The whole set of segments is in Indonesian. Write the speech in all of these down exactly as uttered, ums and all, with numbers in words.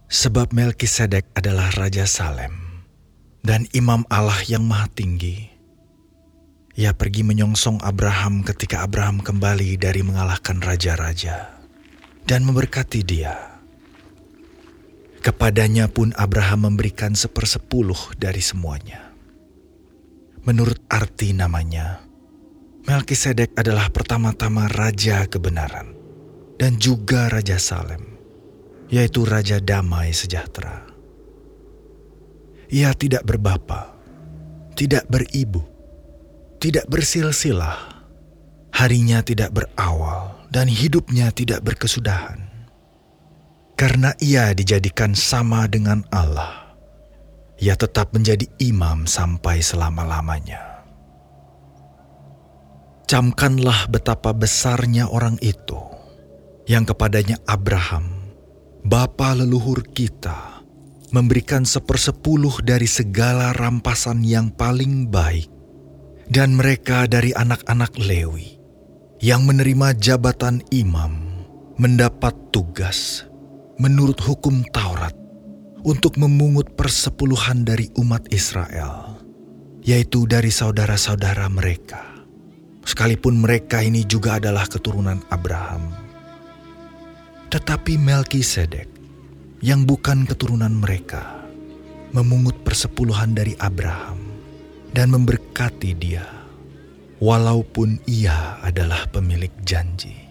Sebab Melkisedek adalah Raja Salem dan Imam Allah yang Maha Tinggi. Ia pergi menyongsong Abraham ketika Abraham kembali dari mengalahkan raja-raja dan memberkati dia. Kepadanya pun Abraham memberikan sepersepuluh dari semuanya. Menurut arti namanya, Melkisedek adalah pertama-tama Raja Kebenaran dan juga Raja Salem, yaitu Raja Damai Sejahtera. Ia tidak berbapa, tidak beribu, tidak bersilsilah, harinya tidak berawal, dan hidupnya tidak berkesudahan. Karena ia dijadikan sama dengan Allah, ia tetap menjadi imam sampai selama-lamanya. Camkanlah betapa besarnya orang itu, yang kepadanya Abraham, bapa leluhur kita, memberikan sepersepuluh dari segala rampasan yang paling baik, dan mereka dari anak-anak Lewi, yang menerima jabatan imam, mendapat tugas menurut hukum Taurat untuk memungut persepuluhan dari umat Israel, yaitu dari saudara-saudara mereka, sekalipun mereka ini juga adalah keturunan Abraham. Tetapi Melkisedek, yang bukan keturunan mereka, memungut persepuluhan dari Abraham dan memberkati dia, walaupun ia adalah pemilik janji.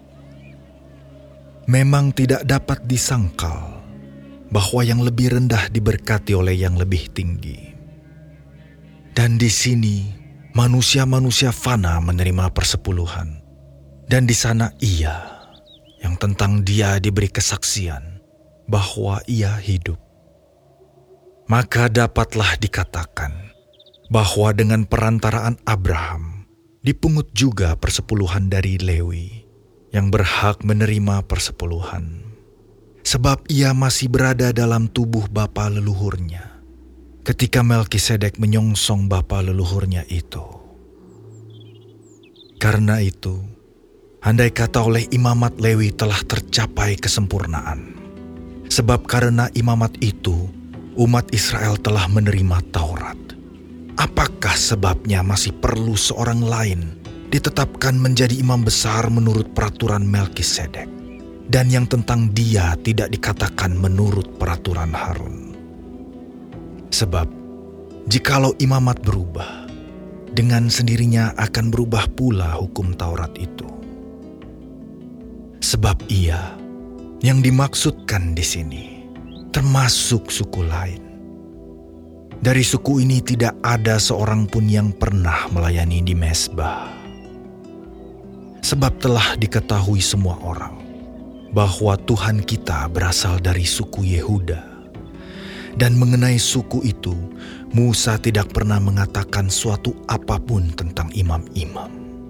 Memang tidak dapat disangkal bahwa yang lebih rendah diberkati oleh yang lebih tinggi. Dan di sini manusia-manusia fana menerima persepuluhan, dan di sana ia yang tentang dia diberi kesaksian bahwa ia hidup. Maka dapatlah dikatakan bahwa dengan perantaraan Abraham dipungut juga persepuluhan dari Lewi yang berhak menerima persepuluhan, sebab ia masih berada dalam tubuh bapa leluhurnya ketika Melkisedek menyongsong bapa leluhurnya itu. Karena itu, andai kata oleh imamat Lewi telah tercapai kesempurnaan, sebab karena imamat itu umat Israel telah menerima Taurat, apakah sebabnya masih perlu seorang lain ditetapkan menjadi imam besar menurut peraturan Melkisedek, dan yang tentang dia tidak dikatakan menurut peraturan Harun? Sebab jikalau imamat berubah, dengan sendirinya akan berubah pula hukum Taurat itu. Sebab ia yang dimaksudkan di sini termasuk suku lain. Dari suku ini tidak ada seorang pun yang pernah melayani di mezbah. Sebab telah diketahui semua orang bahwa Tuhan kita berasal dari suku Yehuda. Dan mengenai suku itu, Musa tidak pernah mengatakan suatu apapun tentang imam-imam.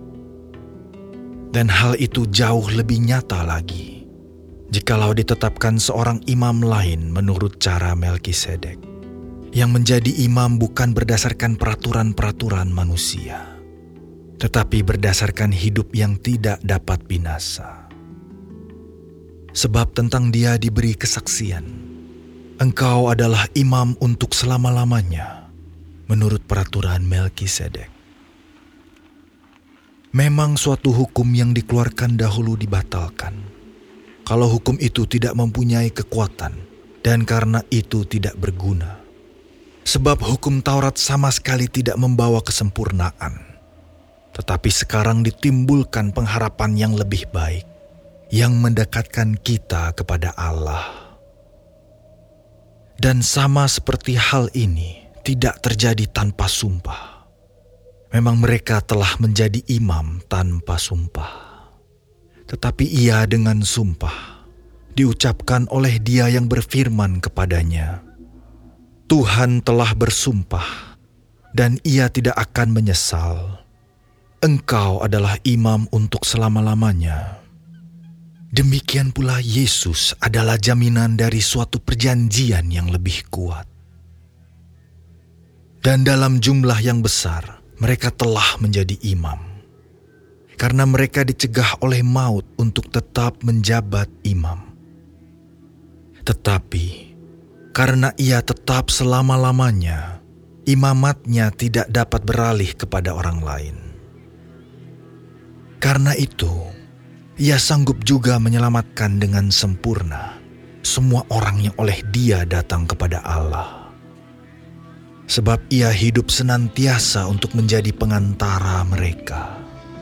Dan hal itu jauh lebih nyata lagi jikalau ditetapkan seorang imam lain menurut cara Melkisedek, yang menjadi imam bukan berdasarkan peraturan-peraturan manusia, tetapi berdasarkan hidup yang tidak dapat binasa. Sebab tentang dia diberi kesaksian, engkau adalah imam untuk selama-lamanya, menurut peraturan Melkisedek. Memang suatu hukum yang dikeluarkan dahulu dibatalkan, kalau hukum itu tidak mempunyai kekuatan, dan karena itu tidak berguna. Sebab hukum Taurat sama sekali tidak membawa kesempurnaan, tetapi sekarang ditimbulkan pengharapan yang lebih baik, yang mendekatkan kita kepada Allah. Dan sama seperti hal ini tidak terjadi tanpa sumpah. Memang mereka telah menjadi imam tanpa sumpah, tetapi ia dengan sumpah diucapkan oleh Dia yang berfirman kepadanya, Tuhan telah bersumpah, dan ia tidak akan menyesal. Engkau adalah imam untuk selama-lamanya. Demikian pula Yesus adalah jaminan dari suatu perjanjian yang lebih kuat. Dan dalam jumlah yang besar, mereka telah menjadi imam, karena mereka dicegah oleh maut untuk tetap menjabat imam. Tetapi karena ia tetap selama-lamanya, imamatnya tidak dapat beralih kepada orang lain. Karena itu, ia sanggup juga menyelamatkan dengan sempurna semua orang yang oleh Dia datang kepada Allah. Sebab ia hidup senantiasa untuk menjadi pengantara mereka.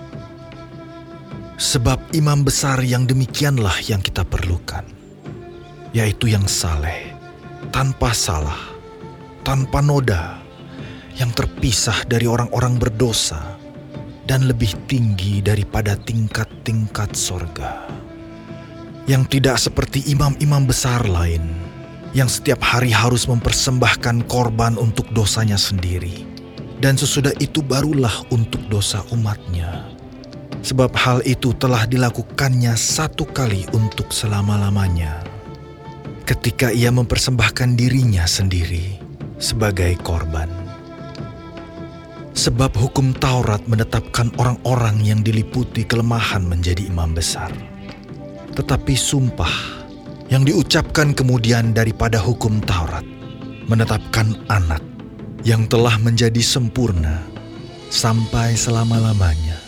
Sebab imam besar yang demikianlah yang kita perlukan, yaitu yang saleh, tanpa salah, tanpa noda, yang terpisah dari orang-orang berdosa, dan lebih tinggi daripada tingkat-tingkat sorga. Yang tidak seperti imam-imam besar lain, yang setiap hari harus mempersembahkan korban untuk dosanya sendiri, dan sesudah itu barulah untuk dosa umatnya. Sebab hal itu telah dilakukannya satu kali untuk selama-lamanya, ketika ia mempersembahkan dirinya sendiri sebagai korban. Sebab hukum Taurat menetapkan orang-orang yang diliputi kelemahan menjadi imam besar. Tetapi sumpah yang diucapkan kemudian daripada hukum Taurat menetapkan Anak yang telah menjadi sempurna sampai selama-lamanya,